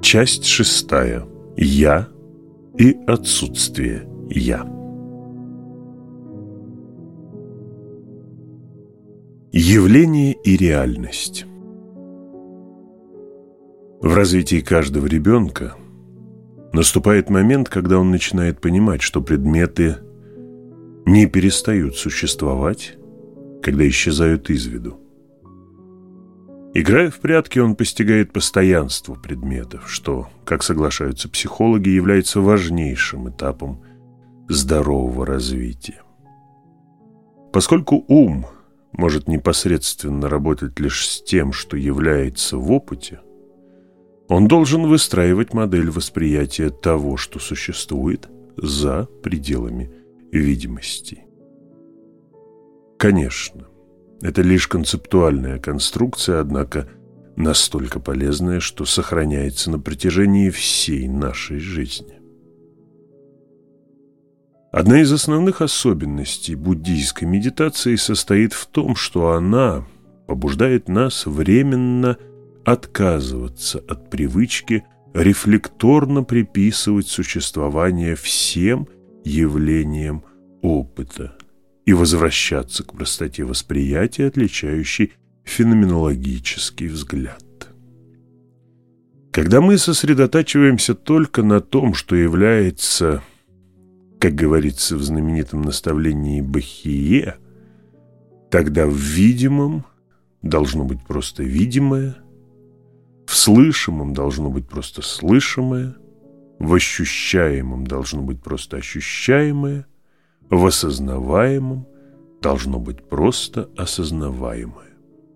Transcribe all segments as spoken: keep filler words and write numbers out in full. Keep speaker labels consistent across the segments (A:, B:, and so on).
A: Часть шестая. Я и отсутствие я. Явление и реальность. В развитии каждого ребенка наступает момент, когда он начинает понимать, что предметы не перестают существовать, когда исчезают из виду. Играя в прятки, он постигает постоянство предметов, что, как соглашаются психологи, является важнейшим этапом здорового развития. Поскольку ум может непосредственно работать лишь с тем, что является в опыте, он должен выстраивать модель восприятия того, что существует за пределами видимости. Конечно, это лишь концептуальная конструкция, однако настолько полезная, что сохраняется на протяжении всей нашей жизни. Одна из основных особенностей буддийской медитации состоит в том, что она побуждает нас временно отказываться от привычки рефлекторно приписывать существование всем явлениям опыта и возвращаться к простоте восприятия, отличающей феноменологический взгляд. Когда мы сосредотачиваемся только на том, что является, как говорится в знаменитом наставлении Бахье, тогда в видимом должно быть просто видимое, в слышимом должно быть просто слышимое, в ощущаемом должно быть просто ощущаемое, в осознаваемом должно быть просто осознаваемое.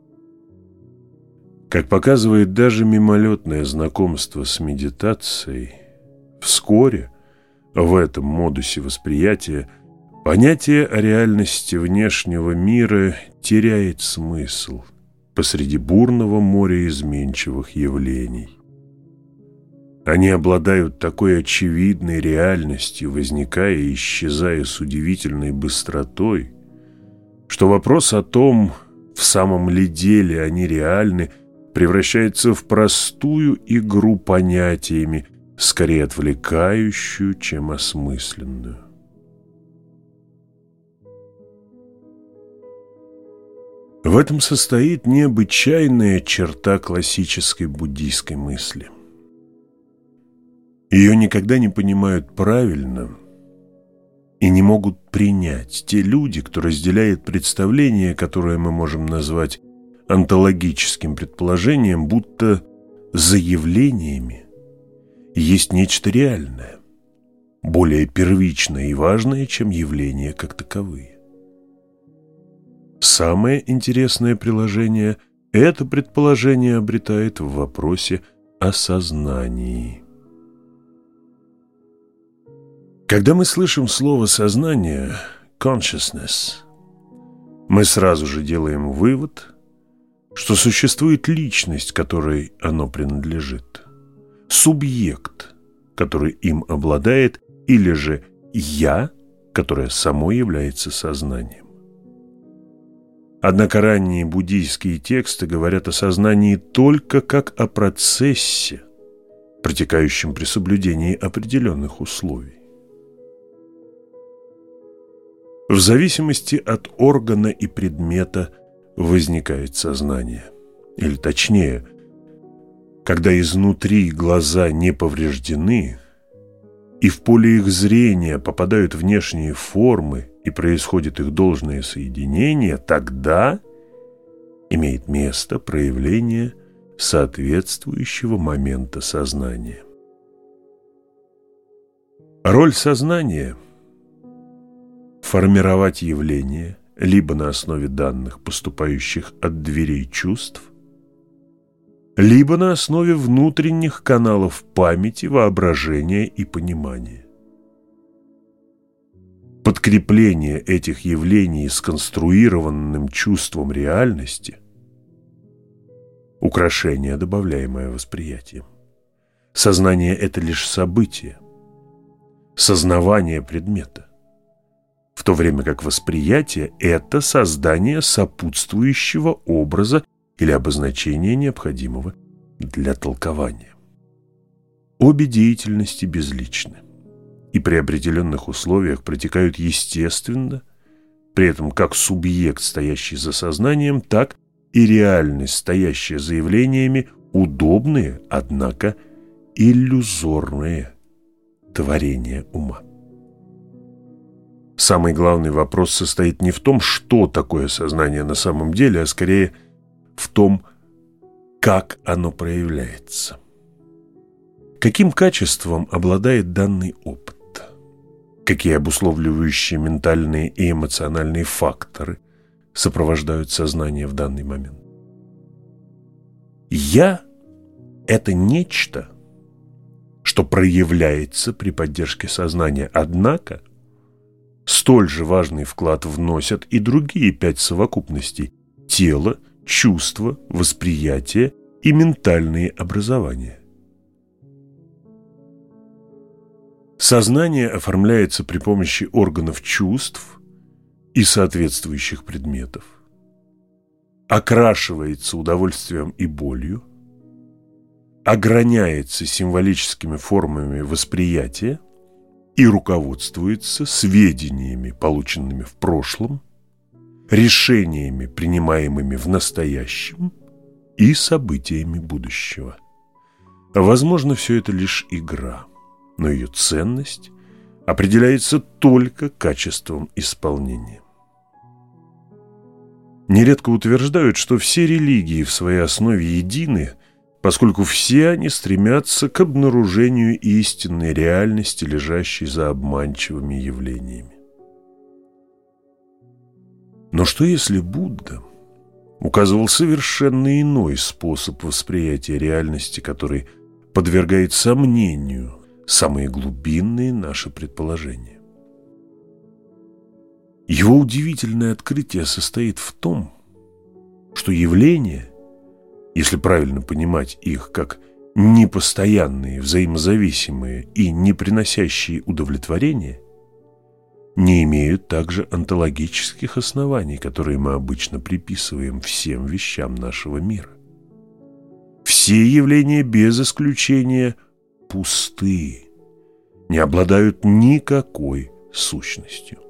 A: Как показывает даже мимолетное знакомство с медитацией, вскоре в этом модусе восприятия понятие о реальности внешнего мира теряет смысл посреди бурного моря изменчивых явлений. Они обладают такой очевидной реальностью, возникая и исчезая с удивительной быстротой, что вопрос о том, в самом ли деле они реальны, превращается в простую игру понятиями, скорее отвлекающую, чем осмысленную. В этом состоит необычайная черта классической буддийской мысли. Ее никогда не понимают правильно и не могут принять те люди, кто разделяет представление, которое мы можем назвать онтологическим предположением, будто за явлениями есть нечто реальное, более первичное и важное, чем явления как таковые. Самое интересное приложение это предположение обретает в вопросе о сознании. Когда мы слышим слово «сознание» (consciousness), мы сразу же делаем вывод, что существует личность, которой оно принадлежит, субъект, который им обладает, или же «я», которое само является сознанием. Однако ранние буддийские тексты говорят о сознании только как о процессе, протекающем при соблюдении определенных условий. В зависимости от органа и предмета возникает сознание. Или точнее, когда изнутри глаза не повреждены, и в поле их зрения попадают внешние формы и происходит их должное соединение, тогда имеет место проявление соответствующего момента сознания. Роль сознания – формировать явления либо на основе данных, поступающих от дверей чувств, либо на основе внутренних каналов памяти, воображения и понимания. Подкрепление этих явлений сконструированным чувством реальности – украшение, добавляемое восприятием. Сознание – это лишь событие, сознавание предмета, в то время как восприятие – это создание сопутствующего образа или обозначения, необходимого для толкования. Обе деятельности безличны и при определенных условиях протекают естественно, при этом как субъект, стоящий за сознанием, так и реальность, стоящая за явлениями, удобные, однако иллюзорные творения ума. Самый главный вопрос состоит не в том, что такое сознание на самом деле, а скорее в том, как оно проявляется. Каким качеством обладает данный опыт? Какие обусловливающие ментальные и эмоциональные факторы сопровождают сознание в данный момент? «Я» — это нечто, что проявляется при поддержке сознания, однако столь же важный вклад вносят и другие пять совокупностей – тело, чувство, восприятие и ментальные образования. Сознание оформляется при помощи органов чувств и соответствующих предметов, окрашивается удовольствием и болью, ограняется символическими формами восприятия и руководствуется сведениями, полученными в прошлом, решениями, принимаемыми в настоящем, и событиями будущего. Возможно, все это лишь игра, но ее ценность определяется только качеством исполнения. Нередко утверждают, что все религии в своей основе едины, поскольку все они стремятся к обнаружению истинной реальности, лежащей за обманчивыми явлениями. Но что если Будда указывал совершенно иной способ восприятия реальности, который подвергает сомнению самые глубинные наши предположения? Его удивительное открытие состоит в том, что явления, если правильно понимать их как непостоянные, взаимозависимые и не приносящие удовлетворения, не имеют также онтологических оснований, которые мы обычно приписываем всем вещам нашего мира. Все явления без исключения пусты, не обладают никакой сущностью.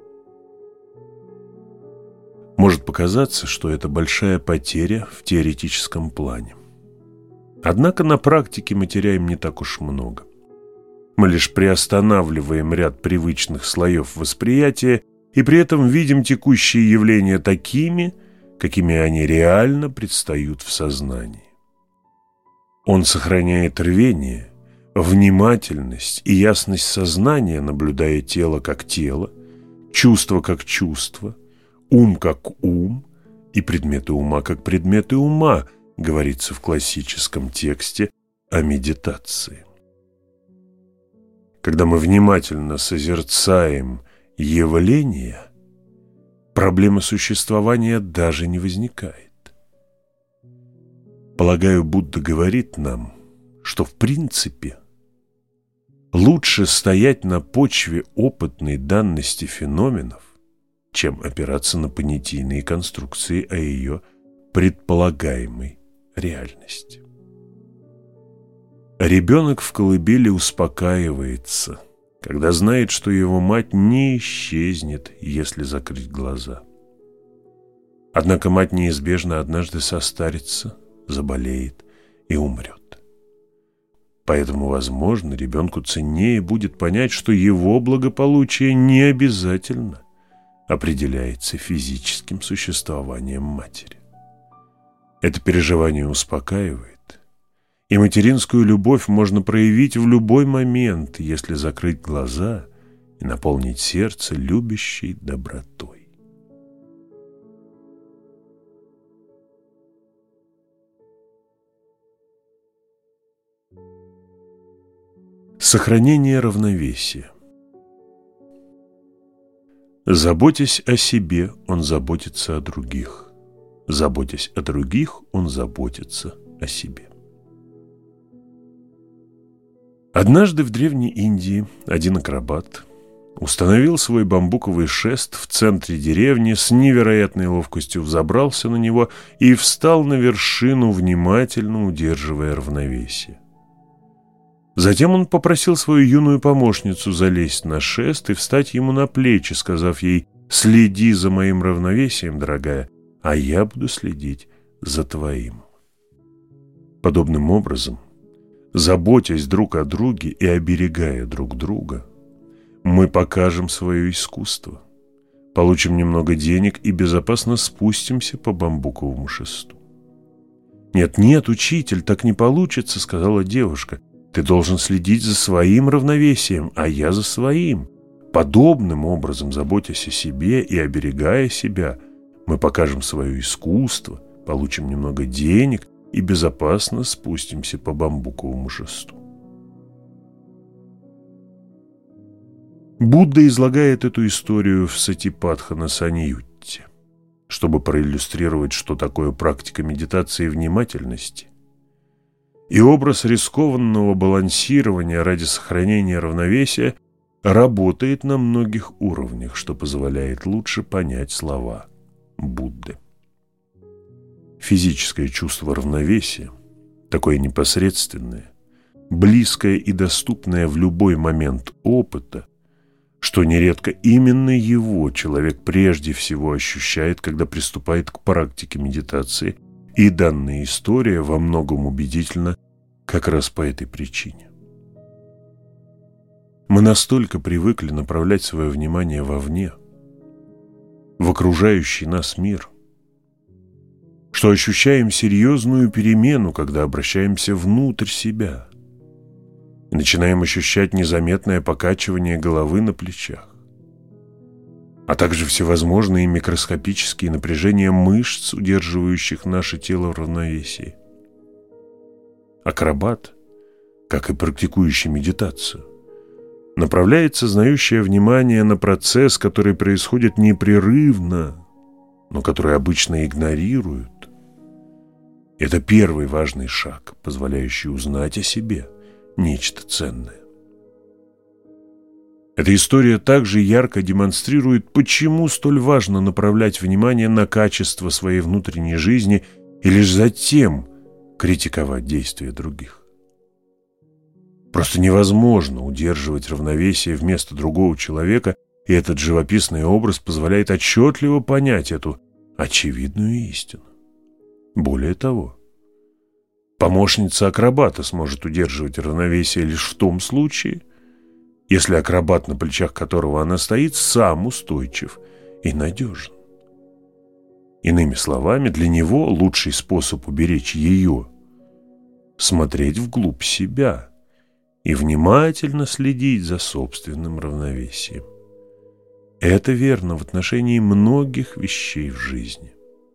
A: Может показаться, что это большая потеря в теоретическом плане. Однако на практике мы теряем не так уж много. Мы лишь приостанавливаем ряд привычных слоев восприятия и при этом видим текущие явления такими, какими они реально предстают в сознании. Он сохраняет рвение, внимательность и ясность сознания, наблюдая тело как тело, чувство как чувство, ум как ум и предметы ума как предметы ума, говорится в классическом тексте о медитации. Когда мы внимательно созерцаем явления, проблема существования даже не возникает. Полагаю, Будда говорит нам, что в принципе лучше стоять на почве опытной данности феноменов, чем опираться на понятийные конструкции о ее предполагаемой реальности. Ребенок в колыбели успокаивается, когда знает, что его мать не исчезнет, если закрыть глаза. Однако мать неизбежно однажды состарится, заболеет и умрет. Поэтому, возможно, ребенку ценнее будет понять, что его благополучие не обязательно определяется физическим существованием матери. Это переживание успокаивает, и материнскую любовь можно проявить в любой момент, если закрыть глаза и наполнить сердце любящей добротой. Сохранение равновесия. Заботясь о себе, он заботится о других. Заботясь о других, он заботится о себе. Однажды в Древней Индии один акробат установил свой бамбуковый шест в центре деревни, с невероятной ловкостью взобрался на него и встал на вершину, внимательно удерживая равновесие. Затем он попросил свою юную помощницу залезть на шест и встать ему на плечи, сказав ей: «Следи за моим равновесием, дорогая, а я буду следить за твоим». Подобным образом, заботясь друг о друге и оберегая друг друга, мы покажем свое искусство, получим немного денег и безопасно спустимся по бамбуковому шесту. «Нет, нет, учитель, так не получится», — сказала девушка. «Ты должен следить за своим равновесием, а я за своим. Подобным образом, заботясь о себе и оберегая себя, мы покажем свое искусство, получим немного денег и безопасно спустимся по бамбуковому шесту». Будда излагает эту историю в Сатипатхана-саньютте, чтобы проиллюстрировать, что такое практика медитации внимательности и образ рискованного балансирования ради сохранения равновесия работает на многих уровнях, что позволяет лучше понять слова Будды. Физическое чувство равновесия, такое непосредственное, близкое и доступное в любой момент опыта, что нередко именно его человек прежде всего ощущает, когда приступает к практике медитации, и данная история во многом убедительна как раз по этой причине. Мы настолько привыкли направлять свое внимание вовне, в окружающий нас мир, что ощущаем серьезную перемену, когда обращаемся внутрь себя и начинаем ощущать незаметное покачивание головы на плечах, а также всевозможные микроскопические напряжения мышц, удерживающих наше тело в равновесии. Акробат, как и практикующий медитацию, направляет сознающее внимание на процесс, который происходит непрерывно, но который обычно игнорируют. Это первый важный шаг, позволяющий узнать о себе нечто ценное. Эта история также ярко демонстрирует, почему столь важно направлять внимание на качество своей внутренней жизни и лишь затем критиковать действия других. Просто невозможно удерживать равновесие вместо другого человека, и этот живописный образ позволяет отчетливо понять эту очевидную истину. Более того, помощница акробата сможет удерживать равновесие лишь в том случае, если акробат, на плечах которого она стоит, сам устойчив и надежен. Иными словами, для него лучший способ уберечь ее – смотреть вглубь себя и внимательно следить за собственным равновесием. Это верно в отношении многих вещей в жизни.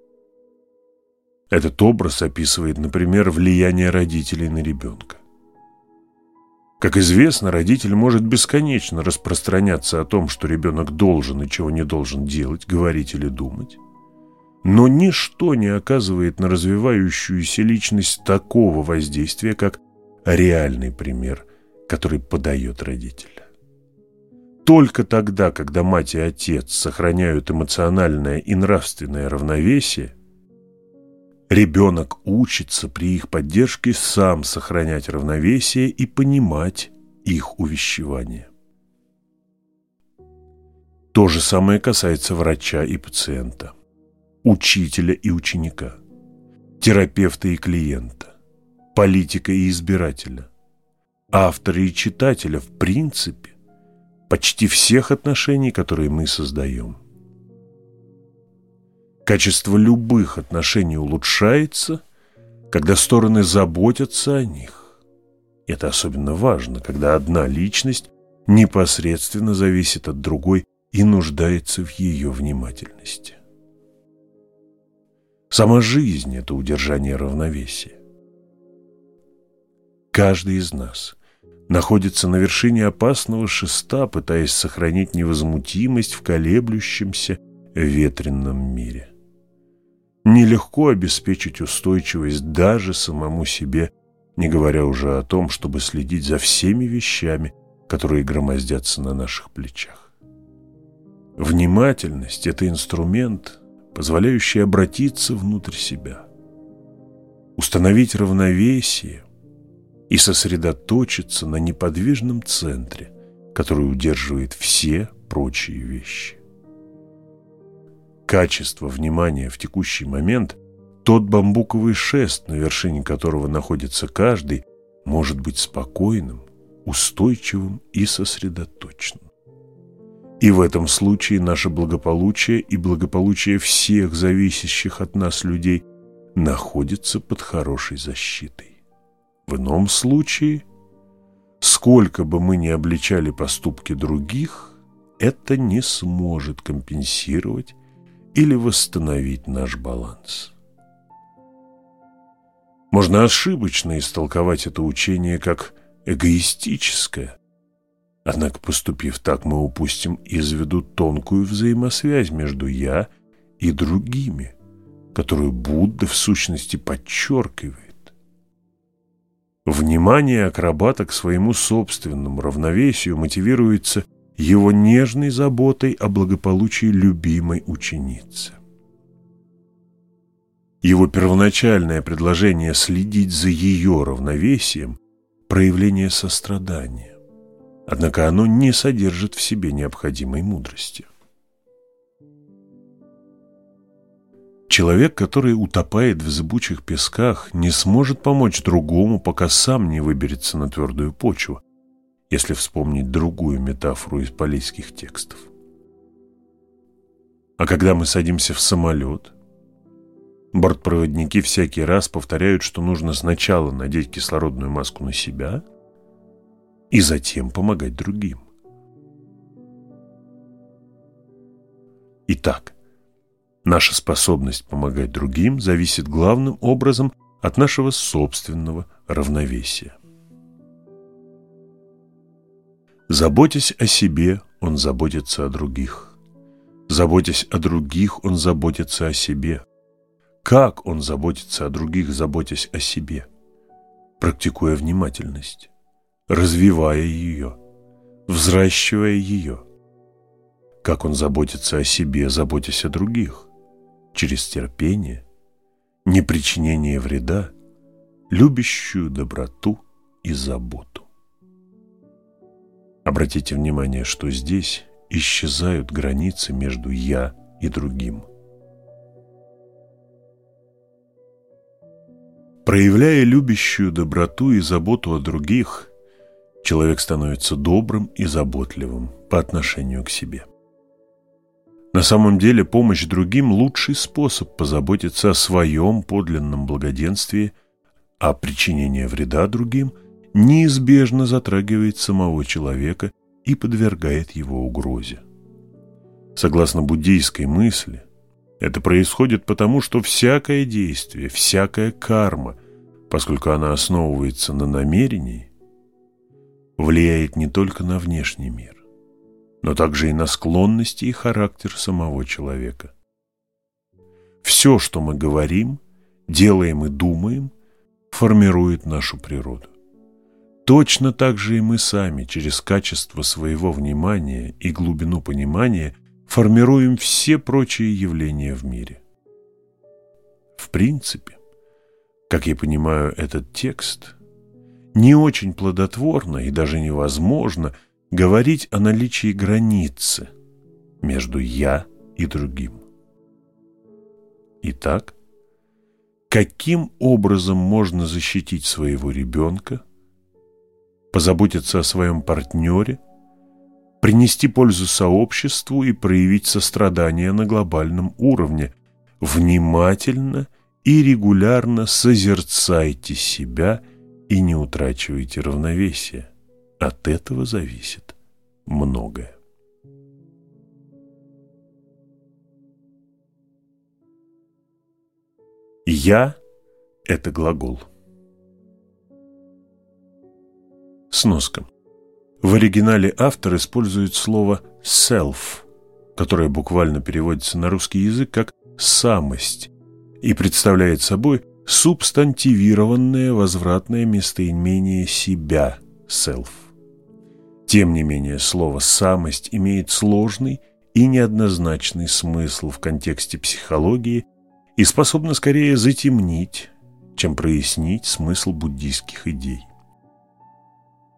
A: Этот образ описывает, например, влияние родителей на ребенка. Как известно, родитель может бесконечно распространяться о том, что ребенок должен и чего не должен делать, говорить или думать, но ничто не оказывает на развивающуюся личность такого воздействия, как реальный пример, который подает родитель. Только тогда, когда мать и отец сохраняют эмоциональное и нравственное равновесие, ребенок учится при их поддержке сам сохранять равновесие и понимать их увещевания. То же самое касается врача и пациента, учителя и ученика, терапевта и клиента, политика и избирателя, автора и читателя, в принципе, почти всех отношений, которые мы создаем. Качество любых отношений улучшается, когда стороны заботятся о них. Это особенно важно, когда одна личность непосредственно зависит от другой и нуждается в ее внимательности. Сама жизнь – это удержание равновесия. Каждый из нас находится на вершине опасного шеста, пытаясь сохранить невозмутимость в колеблющемся ветренном мире. Нелегко обеспечить устойчивость даже самому себе, не говоря уже о том, чтобы следить за всеми вещами, которые громоздятся на наших плечах. Внимательность – это инструмент, позволяющий обратиться внутрь себя, установить равновесие и сосредоточиться на неподвижном центре, который удерживает все прочие вещи. Качество внимания в текущий момент, тот бамбуковый шест, на вершине которого находится каждый, может быть спокойным, устойчивым и сосредоточенным. И в этом случае наше благополучие и благополучие всех зависящих от нас людей находится под хорошей защитой. В ином случае, сколько бы мы ни обличали поступки других, это не сможет компенсировать или восстановить наш баланс. Можно ошибочно истолковать это учение как эгоистическое. Однако, поступив так, мы упустим из виду тонкую взаимосвязь между «я» и другими, которую Будда в сущности подчеркивает. Внимание акробата к своему собственному равновесию мотивируется его нежной заботой о благополучии любимой ученицы. Его первоначальное предложение следить за ее равновесием – проявление сострадания, однако оно не содержит в себе необходимой мудрости. Человек, который утопает в зыбучих песках, не сможет помочь другому, пока сам не выберется на твердую почву, если вспомнить другую метафору из палийских текстов. А когда мы садимся в самолет, бортпроводники всякий раз повторяют, что нужно сначала надеть кислородную маску на себя и затем помогать другим. Итак, наша способность помогать другим зависит главным образом от нашего собственного равновесия. Заботясь о себе, он заботится о других. Заботясь о других, он заботится о себе. Как он заботится о других, заботясь о себе? Практикуя внимательность, развивая ее, взращивая ее. Как он заботится о себе, заботясь о других? Через терпение, непричинение вреда, любящую доброту и заботу. Обратите внимание, что здесь исчезают границы между «я» и другим. Проявляя любящую доброту и заботу о других, человек становится добрым и заботливым по отношению к себе. На самом деле, помощь другим – лучший способ позаботиться о своем подлинном благоденствии, а причинение вреда другим неизбежно затрагивает самого человека и подвергает его угрозе. Согласно буддийской мысли, это происходит потому, что всякое действие, всякая карма, поскольку она основывается на намерении, влияет не только на внешний мир, но также и на склонности и характер самого человека. Все, что мы говорим, делаем и думаем, формирует нашу природу. Точно так же и мы сами через качество своего внимания и глубину понимания формируем все прочие явления в мире. В принципе, как я понимаю этот текст, не очень плодотворно и даже невозможно говорить о наличии границы между «я» и другим. Итак, каким образом можно защитить своего ребенка, позаботиться о своем партнере, принести пользу сообществу и проявить сострадание на глобальном уровне? Внимательно и регулярно созерцайте себя и не утрачивайте равновесие. От этого зависит многое. «Я» — это глагол. Сноска. В оригинале автор использует слово «self», которое буквально переводится на русский язык как «самость» и представляет собой субстантивированное возвратное местоимение себя «self». Тем не менее, слово «самость» имеет сложный и неоднозначный смысл в контексте психологии и способно скорее затемнить, чем прояснить смысл буддийских идей.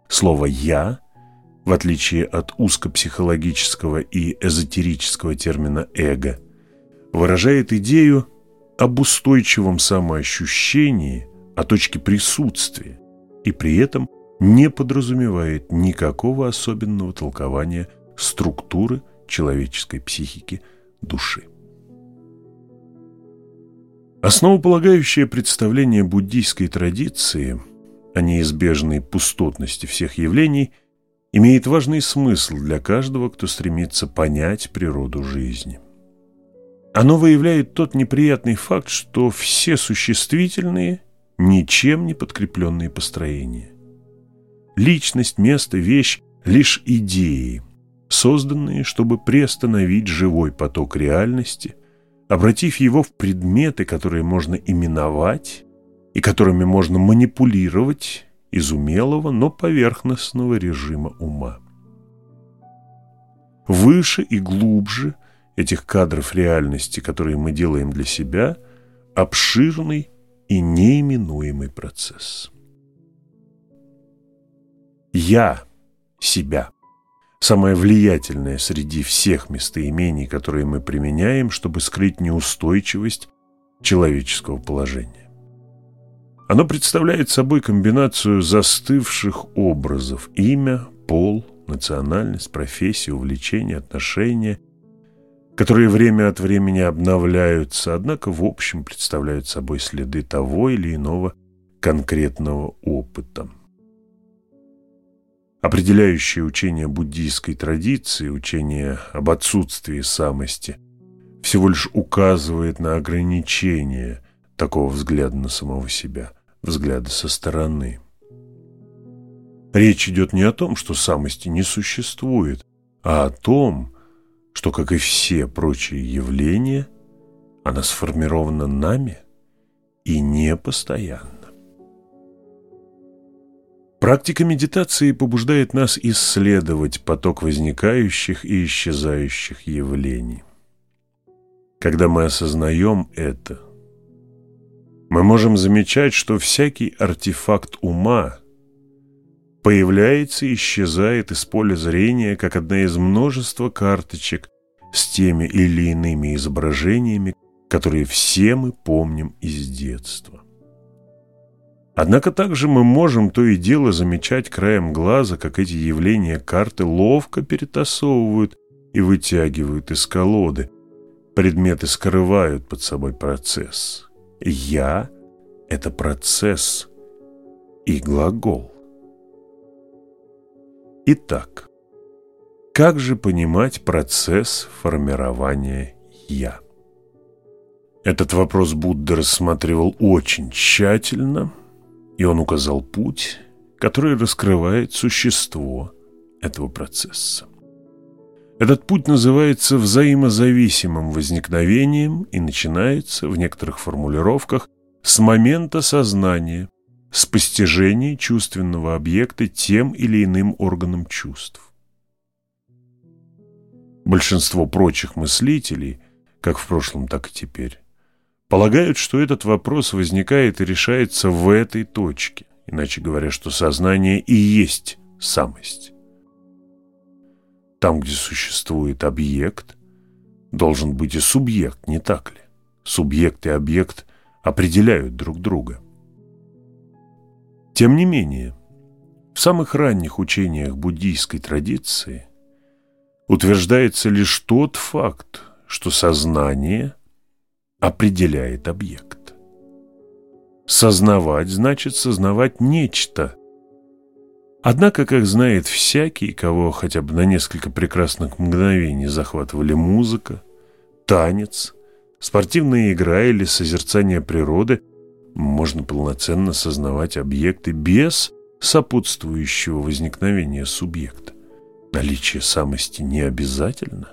A: Слово «я», в отличие от узкопсихологического и эзотерического термина «эго», выражает идею об устойчивом самоощущении, о точке присутствия, и при этом не подразумевает никакого особенного толкования структуры человеческой психики души. Основополагающее представление буддийской традиции о неизбежной пустотности всех явлений имеет важный смысл для каждого, кто стремится понять природу жизни. Оно выявляет тот неприятный факт, что все существительные – ничем не подкрепленные построения. Личность, место, вещь – лишь идеи, созданные, чтобы приостановить живой поток реальности, обратив его в предметы, которые можно именовать и которыми можно манипулировать из умелого, но поверхностного режима ума. Выше и глубже этих кадров реальности, которые мы делаем для себя, обширный и неименуемый процесс. «Я» себя – самое влиятельное среди всех местоимений, которые мы применяем, чтобы скрыть неустойчивость человеческого положения. Оно представляет собой комбинацию застывших образов: имя, пол, национальность, профессия, увлечения, отношения, которые время от времени обновляются, однако в общем представляют собой следы того или иного конкретного опыта. Определяющее учение буддийской традиции, учение об отсутствии самости, всего лишь указывает на ограничение такого взгляда на самого себя, взгляда со стороны. Речь идет не о том, что самости не существует, а о том, что, как и все прочие явления, она сформирована нами и не постоянна. Практика медитации побуждает нас исследовать поток возникающих и исчезающих явлений. Когда мы осознаем это, мы можем замечать, что всякий артефакт ума появляется и исчезает из поля зрения, как одна из множества карточек с теми или иными изображениями, которые все мы помним из детства. Однако также мы можем то и дело замечать краем глаза, как эти явления карты ловко перетасовывают и вытягивают из колоды. Предметы скрывают под собой процесс. «Я» — это процесс и глагол. Итак, как же понимать процесс формирования «я»? Этот вопрос Будда рассматривал очень тщательно, и он указал путь, который раскрывает существо этого процесса. Этот путь называется взаимозависимым возникновением и начинается в некоторых формулировках с момента сознания, с постижения чувственного объекта тем или иным органом чувств. Большинство прочих мыслителей, как в прошлом, так и теперь, полагают, что этот вопрос возникает и решается в этой точке, иначе говоря, что сознание и есть самость. Там, где существует объект, должен быть и субъект, не так ли? Субъект и объект определяют друг друга. Тем не менее, в самых ранних учениях буддийской традиции утверждается лишь тот факт, что сознание определяет объект. Сознавать значит сознавать нечто. Однако, как знает всякий, кого хотя бы на несколько прекрасных мгновений захватывали музыка, танец, спортивная игра или созерцание природы, можно полноценно сознавать объекты без сопутствующего возникновения субъекта. Наличие самости не обязательно.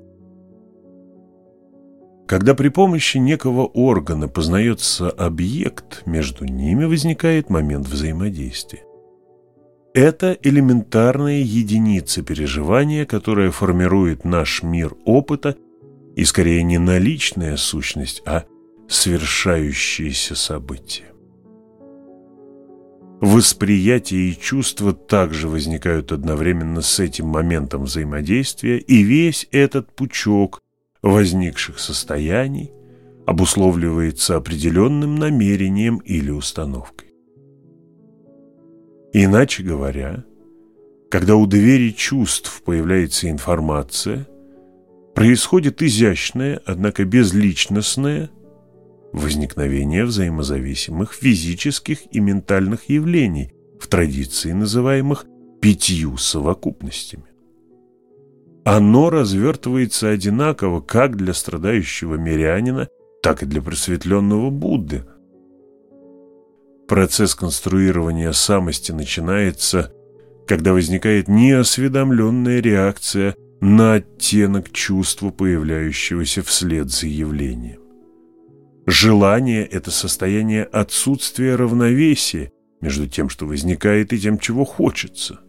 A: Когда при помощи некого органа познается объект, между ними возникает момент взаимодействия. Это элементарная единица переживания, которая формирует наш мир опыта, и скорее не наличная сущность, а свершающиеся события. восприятие и чувство также возникают одновременно с этим моментом взаимодействия, и весь этот пучок возникших состояний обусловливается определенным намерением или установкой. Иначе говоря, когда у двери чувств появляется информация, происходит изящное, однако безличностное возникновение взаимозависимых физических и ментальных явлений в традиции, называемых пятью совокупностями. Оно развертывается одинаково как для страдающего мирянина, так и для просветленного Будды. Процесс конструирования самости начинается, когда возникает неосведомленная реакция на оттенок чувства, появляющегося вслед за явлением. Желание – это состояние отсутствия равновесия между тем, что возникает, и тем, чего хочется.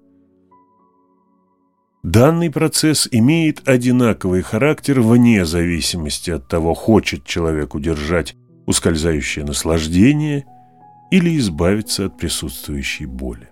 A: Данный процесс имеет одинаковый характер вне зависимости от того, хочет человек удержать ускользающее наслаждение или избавиться от присутствующей боли.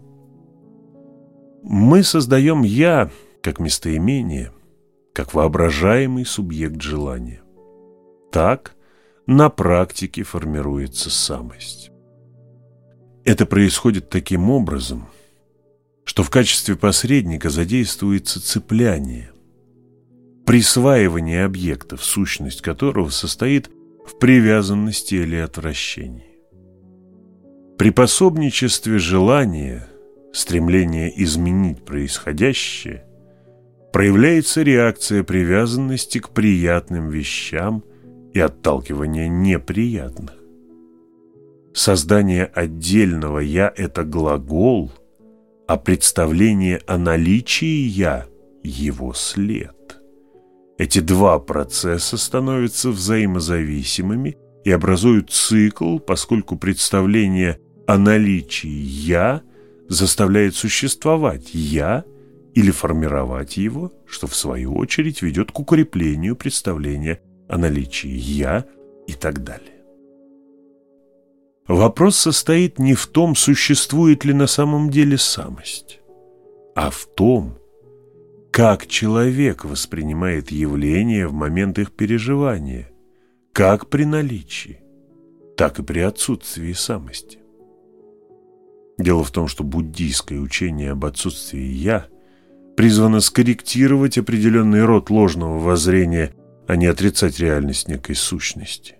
A: Мы создаем «я» как местоимение, как воображаемый субъект желания. Так на практике формируется самость. Это происходит таким образом, что в качестве посредника задействуется цепляние, присваивание объектов, сущность которого состоит в привязанности или отвращении. При пособничестве желания, стремление изменить происходящее, проявляется реакция привязанности к приятным вещам и отталкивание неприятных. Создание отдельного «я» – это глагол, а представление о наличии «я» – его след. Эти два процесса становятся взаимозависимыми и образуют цикл, поскольку представление о наличии «я» заставляет существовать «я» или формировать его, что в свою очередь ведет к укреплению представления о наличии «я» и так далее. Вопрос состоит не в том, существует ли на самом деле самость, а в том, как человек воспринимает явления в момент их переживания, как при наличии, так и при отсутствии самости. Дело в том, что буддийское учение об отсутствии «я» призвано скорректировать определенный род ложного воззрения, а не отрицать реальность некой сущности.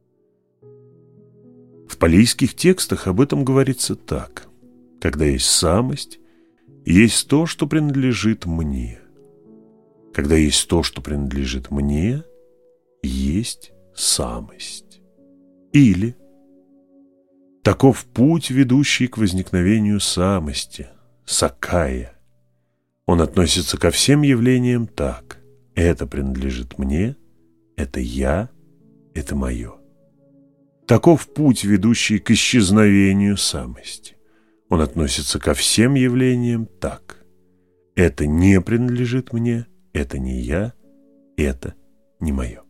A: В палийских текстах об этом говорится так: когда есть самость, есть то, что принадлежит мне. Когда есть то, что принадлежит мне, есть самость. Или таков путь, ведущий к возникновению самости, саккая. Он относится ко всем явлениям так: это принадлежит мне, это я, это мое. Таков путь, ведущий к исчезновению самости. Он относится ко всем явлениям так: это не принадлежит мне, это не я, это не мое.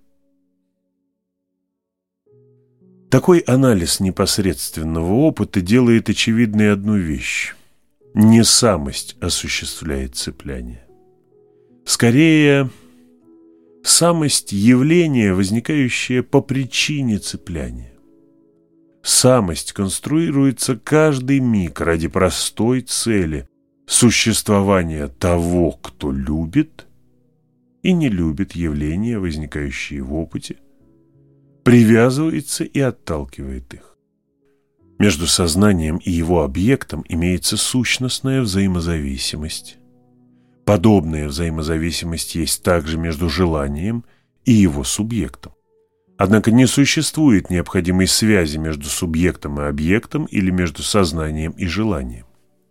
A: Такой анализ непосредственного опыта делает очевидной одну вещь: не самость осуществляет цепляние. Скорее, самость – явление, возникающее по причине цепляния. Самость конструируется каждый миг ради простой цели существования того, кто любит и не любит явления, возникающие в опыте, привязывается и отталкивает их. Между сознанием и его объектом имеется сущностная взаимозависимость. Подобная взаимозависимость есть также между желанием и его субъектом. Однако не существует необходимой связи между субъектом и объектом или между сознанием и желанием.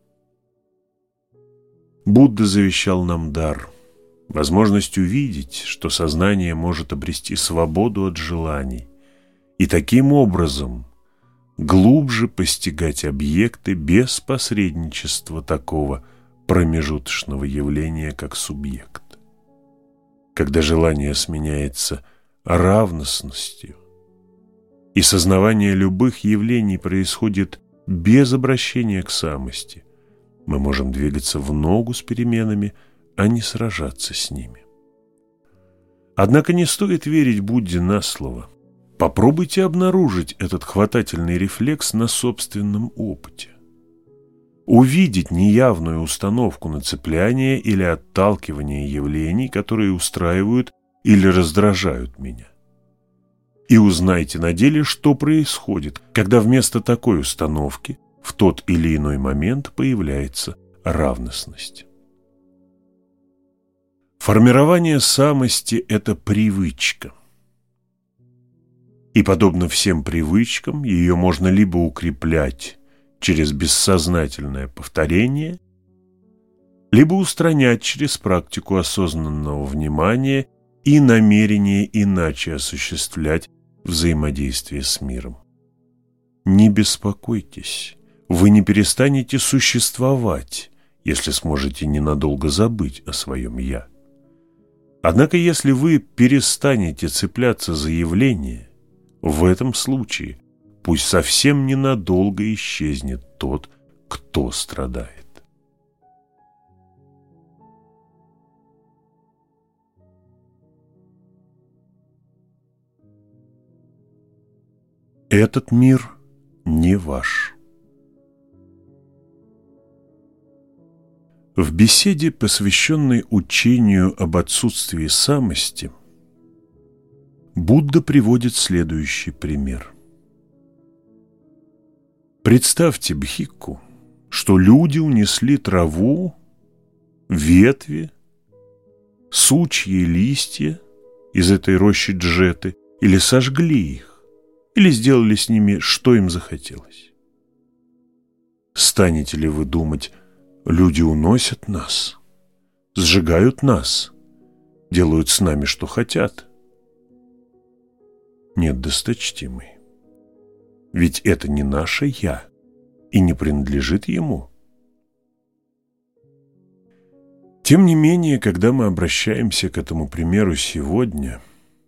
A: Будда завещал нам дар, возможность увидеть, что сознание может обрести свободу от желаний и таким образом глубже постигать объекты без посредничества такого промежуточного явления, как субъект. Когда желание сменяется равностностью, и сознавание любых явлений происходит без обращения к самости, мы можем двигаться в ногу с переменами, а не сражаться с ними. Однако не стоит верить Будде на слово. Попробуйте обнаружить этот хватательный рефлекс на собственном опыте. Увидеть неявную установку на цепляние или отталкивание явлений, которые устраивают или раздражают меня. И узнайте на деле, что происходит, когда вместо такой установки в тот или иной момент появляется равностность. Формирование самости – это привычка. И, подобно всем привычкам, ее можно либо укреплять через бессознательное повторение, либо устранять через практику осознанного внимания и намерение иначе осуществлять взаимодействие с миром. Не беспокойтесь, вы не перестанете существовать, если сможете ненадолго забыть о своем «я». Однако, если вы перестанете цепляться за явление, в этом случае пусть совсем ненадолго исчезнет тот, кто страдает. Этот мир не ваш. В беседе, посвященной учению об отсутствии самости, Будда приводит следующий пример. Представьте, бхикку, что люди унесли траву, ветви, сучьи и листья из этой рощи джеты, или сожгли их, или сделали с ними, что им захотелось. Станете ли вы думать: люди уносят нас, сжигают нас, делают с нами, что хотят? Нет, досточтимый, ведь это не наше «я» и не принадлежит ему. Тем не менее, когда мы обращаемся к этому примеру сегодня,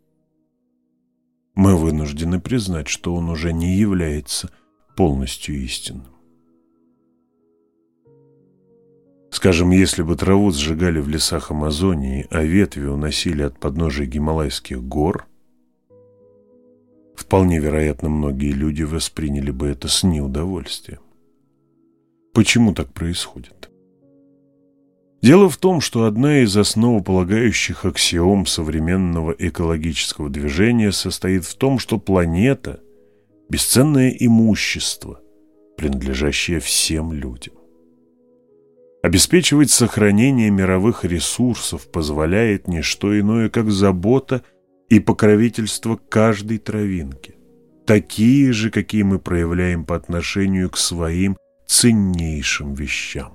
A: мы вынуждены признать, что он уже не является полностью истинным. Скажем, если бы траву сжигали в лесах Амазонии, а ветви уносили от подножия Гималайских гор, вполне вероятно, многие люди восприняли бы это с неудовольствием. Почему так происходит? Дело в том, что одна из основополагающих аксиом современного экологического движения состоит в том, что планета – бесценное имущество, принадлежащее всем людям. Обеспечивать сохранение мировых ресурсов позволяет не что иное, как забота и покровительство каждой травинки, такие же, какие мы проявляем по отношению к своим ценнейшим вещам.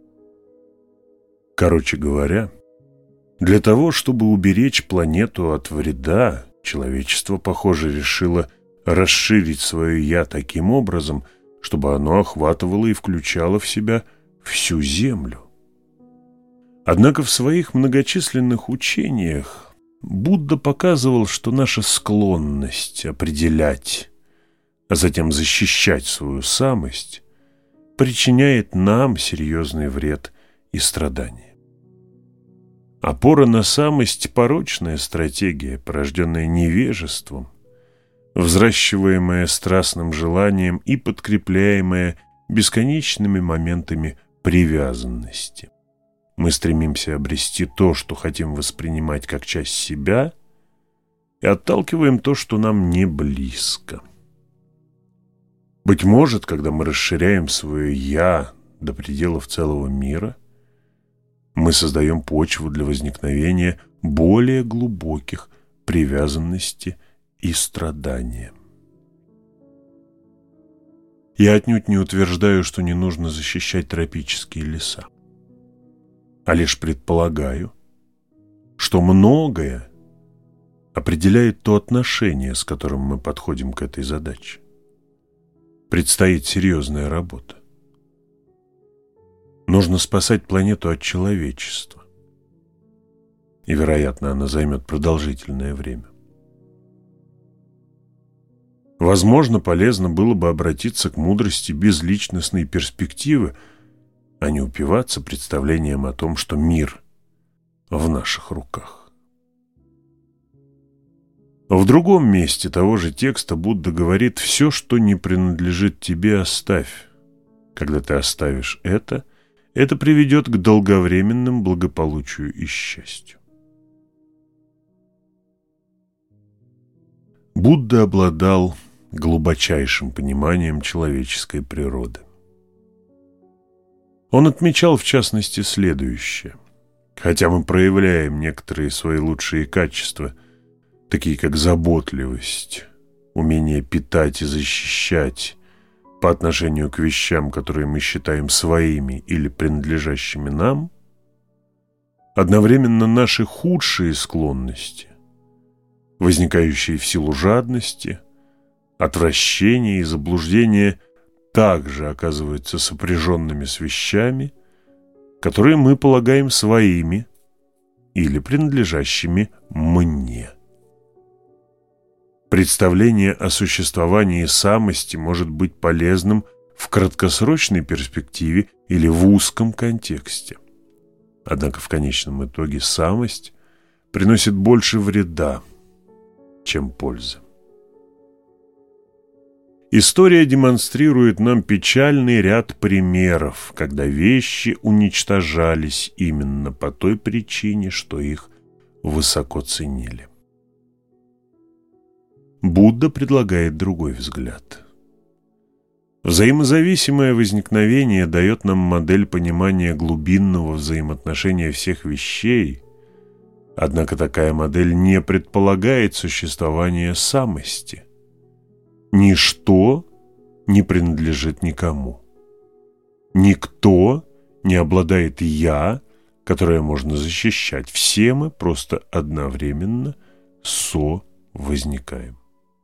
A: Короче говоря, для того, чтобы уберечь планету от вреда, человечество, похоже, решило расширить свое «я» таким образом, чтобы оно охватывало и включало в себя всю Землю. Однако в своих многочисленных учениях Будда показывал, что наша склонность определять, а затем защищать свою самость, причиняет нам серьезный вред и страдания. Опора на самость – порочная стратегия, порожденная невежеством, взращиваемая страстным желанием и подкрепляемая бесконечными моментами привязанности. Мы стремимся обрести то, что хотим воспринимать как часть себя, и отталкиваем то, что нам не близко. Быть может, когда мы расширяем свое «я» до пределов целого мира, мы создаем почву для возникновения более глубоких привязанности и страдания. Я отнюдь не утверждаю, что не нужно защищать тропические леса, а лишь предполагаю, что многое определяет то отношение, с которым мы подходим к этой задаче. Предстоит серьезная работа. Нужно спасать планету от человечества, и, вероятно, она займет продолжительное время. Возможно, полезно было бы обратиться к мудрости безличностной перспективы, а не упиваться представлением о том, что мир в наших руках. В другом месте того же текста Будда говорит: «Все, что не принадлежит тебе, оставь. Когда ты оставишь это, это приведет к долговременным благополучию и счастью». Будда обладал глубочайшим пониманием человеческой природы. Он отмечал, в частности, следующее: хотя мы проявляем некоторые свои лучшие качества, такие как заботливость, умение питать и защищать по отношению к вещам, которые мы считаем своими или принадлежащими нам, одновременно наши худшие склонности, возникающие в силу жадности, отвращения и заблуждения, также оказываются сопряженными с вещами, которые мы полагаем своими или принадлежащими мне. Представление о существовании самости может быть полезным в краткосрочной перспективе или в узком контексте. Однако в конечном итоге самость приносит больше вреда, чем пользы. История демонстрирует нам печальный ряд примеров, когда вещи уничтожались именно по той причине, что их высоко ценили. Будда предлагает другой взгляд. Взаимозависимое возникновение дает нам модель понимания глубинного взаимоотношения всех вещей, однако такая модель не предполагает существование самости. Ничто не принадлежит никому. Никто не обладает «я», которое можно защищать. Все мы просто одновременно со-возникаем.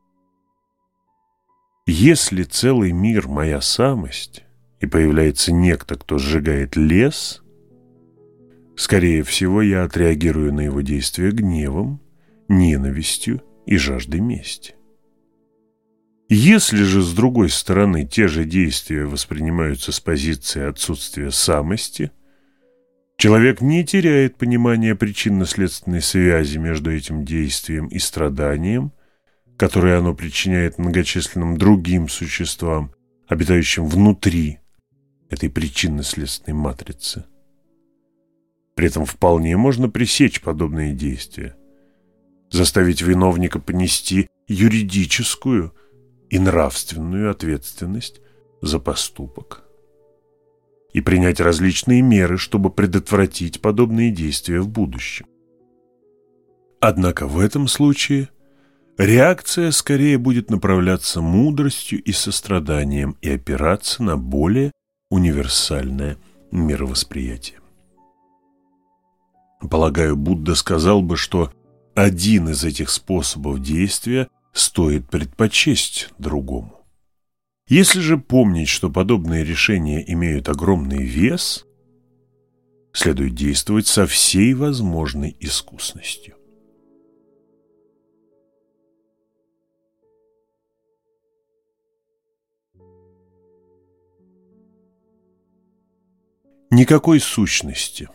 A: Если целый мир – моя самость, и появляется некто, кто сжигает лес, скорее всего, я отреагирую на его действия гневом, ненавистью и жаждой мести. Если же, с другой стороны, те же действия воспринимаются с позиции отсутствия самости, человек не теряет понимания причинно-следственной связи между этим действием и страданием, которое оно причиняет многочисленным другим существам, обитающим внутри этой причинно-следственной матрицы. При этом вполне можно пресечь подобные действия, заставить виновника понести юридическую и нравственную ответственность за поступок и принять различные меры, чтобы предотвратить подобные действия в будущем. Однако в этом случае реакция скорее будет направляться мудростью и состраданием и опираться на более универсальное мировосприятие. Полагаю, Будда сказал бы, что один из этих способов действия стоит предпочесть другому. Если же помнить, что подобные решения имеют огромный вес, следует действовать со всей возможной искусностью. Никакой сущности.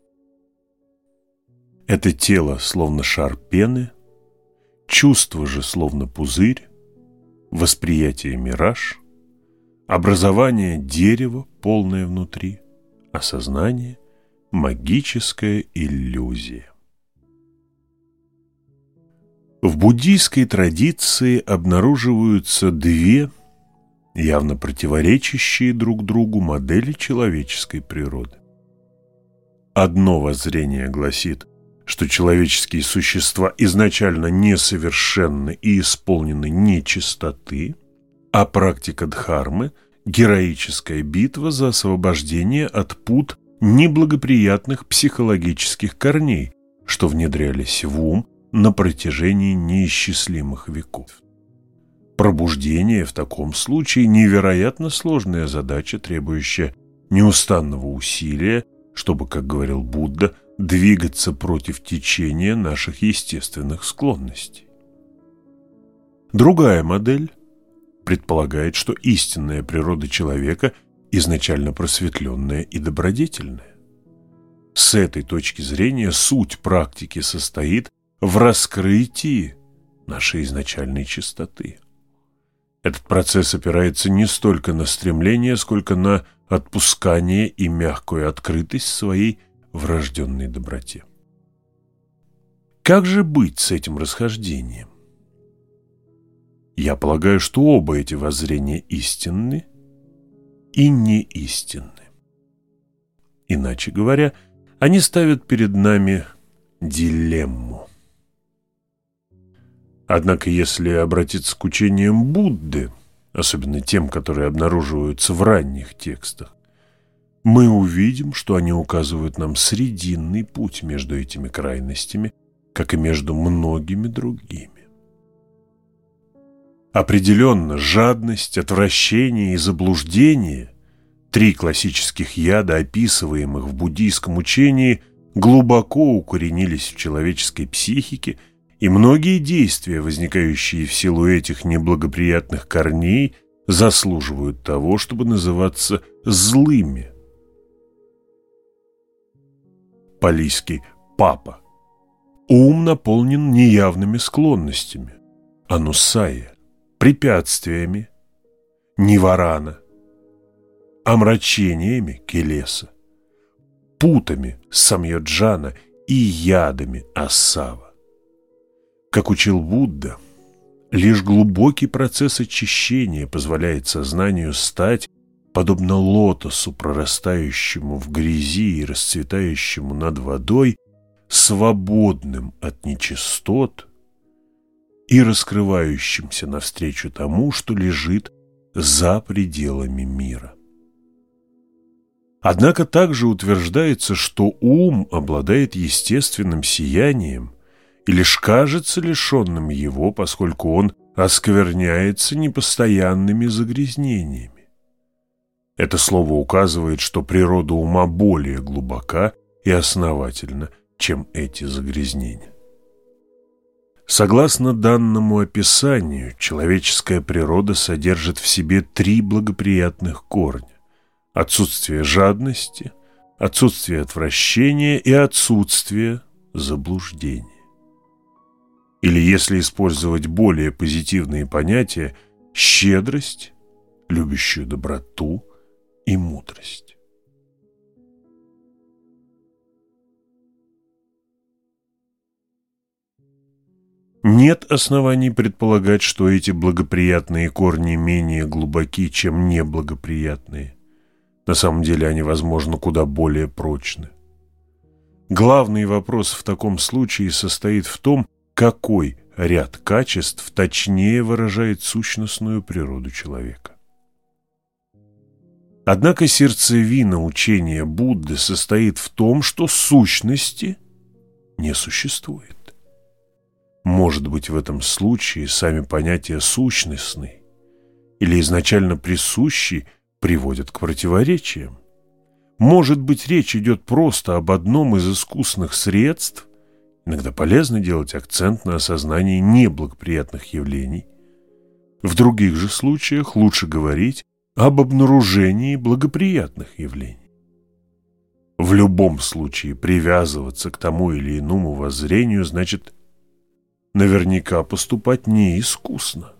A: Это тело словно шар пены, чувство же словно пузырь, восприятие мираж, образование дерева, полное внутри, осознание магическая иллюзия. В буддийской традиции обнаруживаются две явно противоречащие друг другу модели человеческой природы. Одно воззрение гласит, что человеческие существа изначально несовершенны и исполнены нечистоты, а практика дхармы – героическая битва за освобождение от пут неблагоприятных психологических корней, что внедрялись в ум на протяжении неисчислимых веков. Пробуждение в таком случае невероятно сложная задача, требующая неустанного усилия, чтобы, как говорил Будда, двигаться против течения наших естественных склонностей. Другая модель предполагает, что истинная природа человека изначально просветленная и добродетельная. С этой точки зрения суть практики состоит в раскрытии нашей изначальной чистоты. Этот процесс опирается не столько на стремление, сколько на отпускание и мягкую открытость своей врожденной доброте. Как же быть с этим расхождением? Я полагаю, что оба эти воззрения истинны и неистинны. Иначе говоря, они ставят перед нами дилемму. Однако, если обратиться к учениям Будды, особенно тем, которые обнаруживаются в ранних текстах, мы увидим, что они указывают нам срединный путь между этими крайностями, как и между многими другими. Определенно, жадность, отвращение и заблуждение, три классических яда, описываемых в буддийском учении, глубоко укоренились в человеческой психике, и многие действия, возникающие в силу этих неблагоприятных корней, заслуживают того, чтобы называться злыми. Палийский папа. Ум наполнен неявными склонностями, анусая, препятствиями, ниварана, омрачениями, келеса, путами, самьоджана и ядами, асава. Как учил Будда, лишь глубокий процесс очищения позволяет сознанию стать, подобно лотосу, прорастающему в грязи и расцветающему над водой, свободным от нечистот и раскрывающимся навстречу тому, что лежит за пределами мира. Однако также утверждается, что ум обладает естественным сиянием и лишь кажется лишенным его, поскольку он оскверняется непостоянными загрязнениями. Это слово указывает, что природа ума более глубока и основательна, чем эти загрязнения. Согласно данному описанию, человеческая природа содержит в себе три благоприятных корня: отсутствие жадности, отсутствие отвращения и отсутствие заблуждения. Или, если использовать более позитивные понятия, щедрость, любящую доброту и мудрость. Нет оснований предполагать, что эти благоприятные корни менее глубоки, чем неблагоприятные. На самом деле они, возможно, куда более прочны. Главный вопрос в таком случае состоит в том, какой ряд качеств точнее выражает сущностную природу человека. Однако сердцевина учения Будды состоит в том, что сущности не существует. Может быть, в этом случае сами понятия «сущностный» или изначально «присущий» приводят к противоречиям. Может быть, речь идет просто об одном из искусных средств. Иногда полезно делать акцент на осознании неблагоприятных явлений. В других же случаях лучше говорить об обнаружении благоприятных явлений. В любом случае привязываться к тому или иному воззрению значит наверняка поступать неискусно.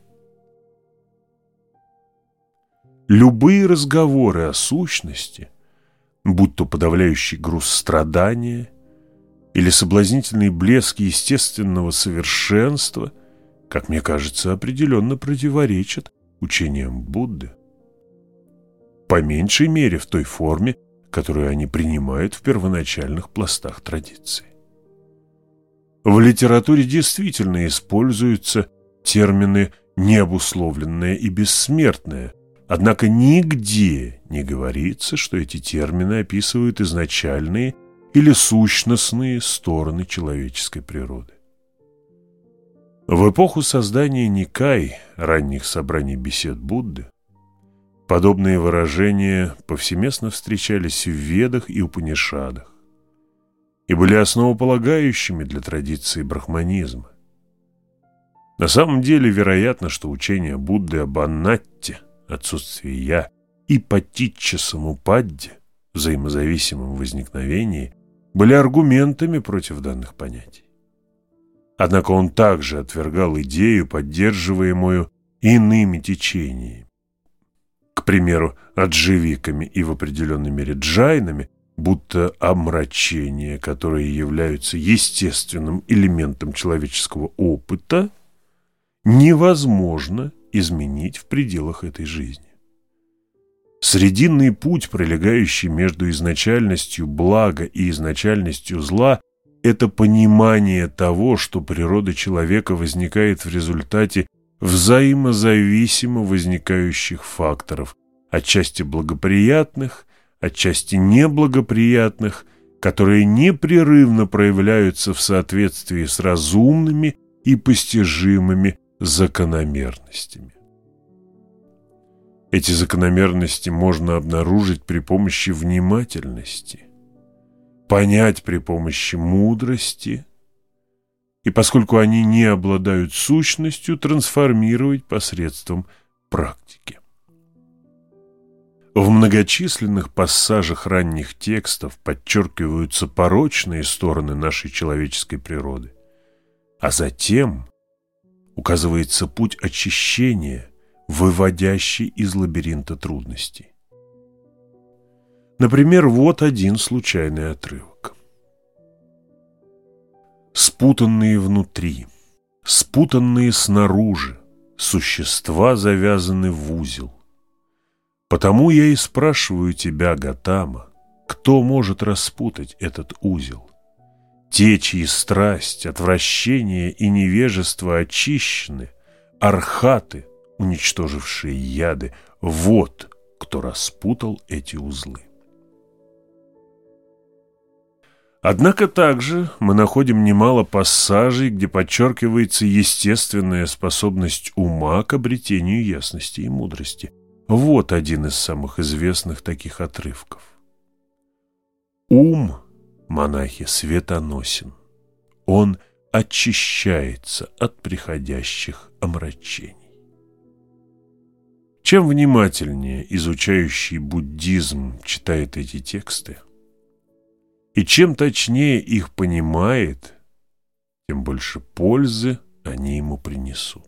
A: Любые разговоры о сущности, будь то подавляющий груз страдания или соблазнительный блеск естественного совершенства, как мне кажется, определенно противоречат учениям Будды. По меньшей мере в той форме, которую они принимают в первоначальных пластах традиции. В литературе действительно используются термины «необусловленное» и «бессмертное», однако нигде не говорится, что эти термины описывают изначальные или сущностные стороны человеческой природы. В эпоху создания Никай, ранних собраний бесед Будды, подобные выражения повсеместно встречались в Ведах и Упанишадах и были основополагающими для традиции брахманизма. На самом деле, вероятно, что учение Будды об анатте, отсутствии «я», и патичча самупадде, взаимозависимом возникновении, были аргументами против данных понятий. Однако он также отвергал идею, поддерживаемую иными течениями. К примеру, адживиками и в определенной мере джайнами, будто омрачения, которые являются естественным элементом человеческого опыта, невозможно изменить в пределах этой жизни. Срединный путь, пролегающий между изначальностью блага и изначальностью зла, это понимание того, что природа человека возникает в результате взаимозависимо возникающих факторов, отчасти благоприятных, отчасти неблагоприятных, которые непрерывно проявляются в соответствии с разумными и постижимыми закономерностями. Эти закономерности можно обнаружить при помощи внимательности, понять при помощи мудрости, и поскольку они не обладают сущностью, трансформировать посредством практики. В многочисленных пассажах ранних текстов подчеркиваются порочные стороны нашей человеческой природы, а затем указывается путь очищения, выводящий из лабиринта трудностей. Например, вот один случайный отрывок. Спутанные внутри, спутанные снаружи, существа завязаны в узел. Потому я и спрашиваю тебя, Готама, кто может распутать этот узел? Те, чьи страсть, отвращение и невежество очищены, архаты, уничтожившие яды, вот кто распутал эти узлы. Однако также мы находим немало пассажей, где подчеркивается естественная способность ума к обретению ясности и мудрости. Вот один из самых известных таких отрывков. Ум, монахи, светоносен. Он очищается от приходящих омрачений. Чем внимательнее изучающий буддизм читает эти тексты, и чем точнее их понимает, тем больше пользы они ему принесут.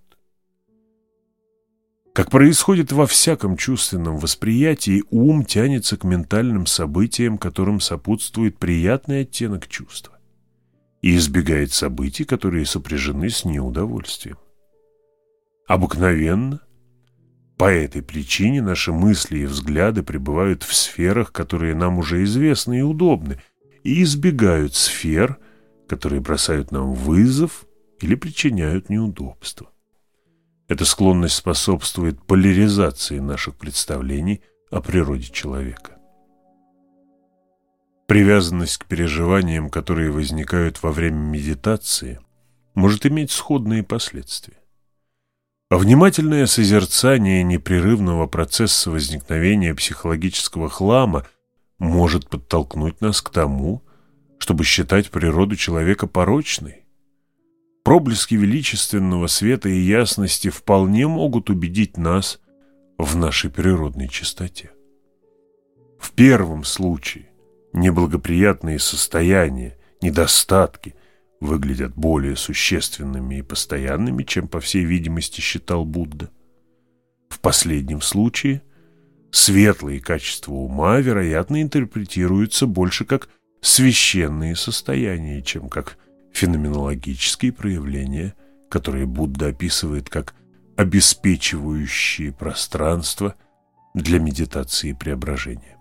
A: Как происходит во всяком чувственном восприятии, ум тянется к ментальным событиям, которым сопутствует приятный оттенок чувства, и избегает событий, которые сопряжены с неудовольствием. Обыкновенно, по этой причине наши мысли и взгляды пребывают в сферах, которые нам уже известны и удобны, и избегают сфер, которые бросают нам вызов или причиняют неудобства. Эта склонность способствует поляризации наших представлений о природе человека. Привязанность к переживаниям, которые возникают во время медитации, может иметь сходные последствия. Внимательное созерцание непрерывного процесса возникновения психологического хлама может подтолкнуть нас к тому, чтобы считать природу человека порочной. Проблески величественного света и ясности вполне могут убедить нас в нашей природной чистоте. В первом случае неблагоприятные состояния, недостатки выглядят более существенными и постоянными, чем, по всей видимости, считал Будда. В последнем случае светлые качества ума, вероятно, интерпретируются больше как священные состояния, чем как феноменологические проявления, которые Будда описывает как обеспечивающие пространство для медитации и преображения.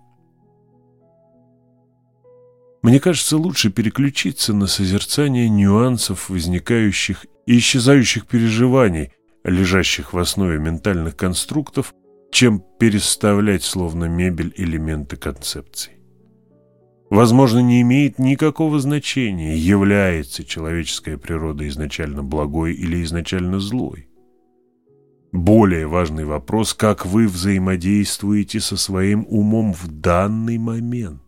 A: Мне кажется, лучше переключиться на созерцание нюансов возникающих и исчезающих переживаний, лежащих в основе ментальных конструктов, чем переставлять словно мебель элементы концепций. Возможно, не имеет никакого значения, является человеческая природа изначально благой или изначально злой. Более важный вопрос, как вы взаимодействуете со своим умом в данный момент.